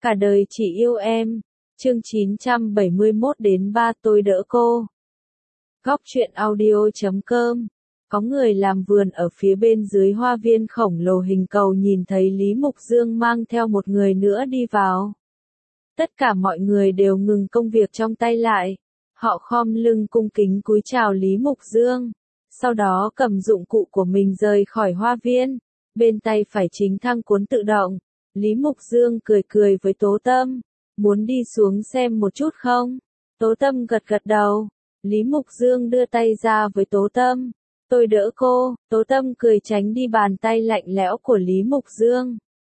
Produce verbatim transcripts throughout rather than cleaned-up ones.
Cả đời chỉ yêu em. Chương chín trăm bảy mươi mốt đến ba tôi đỡ cô. Góc truyện audio chấm com. Có người làm vườn ở phía bên dưới hoa viên khổng lồ hình cầu nhìn thấy Lý Mục Dương mang theo một người nữa đi vào. Tất cả mọi người đều ngừng công việc trong tay lại. Họ khom lưng cung kính cúi chào Lý Mục Dương. Sau đó cầm dụng cụ của mình rời khỏi hoa viên. Bên tay phải chính thang cuốn tự động. Lý Mục Dương cười cười với Tố Tâm. Muốn đi xuống xem một chút không? Tố Tâm gật gật đầu. Lý Mục Dương đưa tay ra với Tố Tâm. Tôi đỡ cô. Tố Tâm cười tránh đi bàn tay lạnh lẽo của Lý Mục Dương.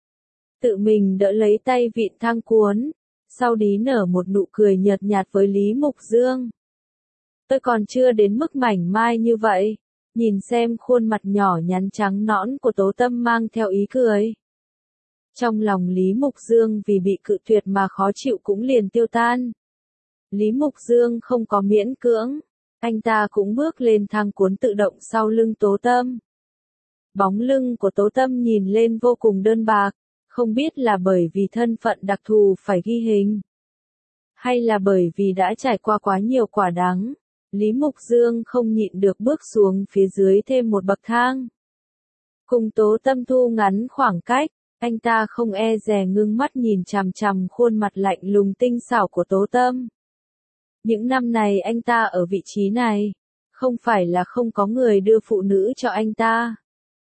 Tự mình đỡ lấy tay vịn thang cuốn. Sau đó nở một nụ cười nhợt nhạt với Lý Mục Dương. Tôi còn chưa đến mức mảnh mai như vậy. Nhìn xem khuôn mặt nhỏ nhắn trắng nõn của Tố Tâm mang theo ý cười. Trong lòng Lý Mục Dương vì bị cự tuyệt mà khó chịu cũng liền tiêu tan. Lý Mục Dương không có miễn cưỡng. Anh ta cũng bước lên thang cuốn tự động sau lưng Tố Tâm. Bóng lưng của Tố Tâm nhìn lên vô cùng đơn bạc. Không biết là bởi vì thân phận đặc thù phải ghi hình. Hay là bởi vì đã trải qua quá nhiều quả đắng. Lý Mục Dương không nhịn được bước xuống phía dưới thêm một bậc thang. Cùng Tố Tâm thu ngắn khoảng cách. Anh ta không e dè ngưng mắt nhìn chằm chằm khuôn mặt lạnh lùng tinh xảo của Tố Tâm. Những năm này anh ta ở vị trí này. Không phải là không có người đưa phụ nữ cho anh ta.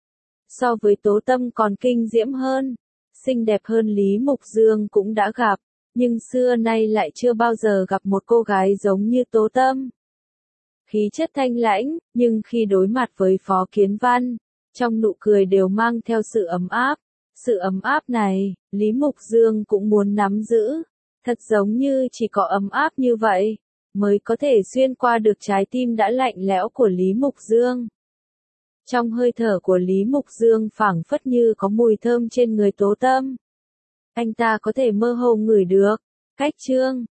So với Tố Tâm còn kinh diễm hơn. Xinh đẹp hơn Lý Mục Dương cũng đã gặp. Nhưng xưa nay lại chưa bao giờ gặp một cô gái giống như Tố Tâm. Khí chất thanh lãnh, nhưng khi đối mặt với Phó Kiến Văn, trong nụ cười đều mang theo sự ấm áp. Sự ấm áp này, Lý Mục Dương cũng muốn nắm giữ. Thật giống như chỉ có ấm áp như vậy, mới có thể xuyên qua được trái tim đã lạnh lẽo của Lý Mục Dương. Trong hơi thở của Lý Mục Dương phảng phất như có mùi thơm trên người Tố Tâm. Anh ta có thể mơ hồ ngửi được. Cách chương,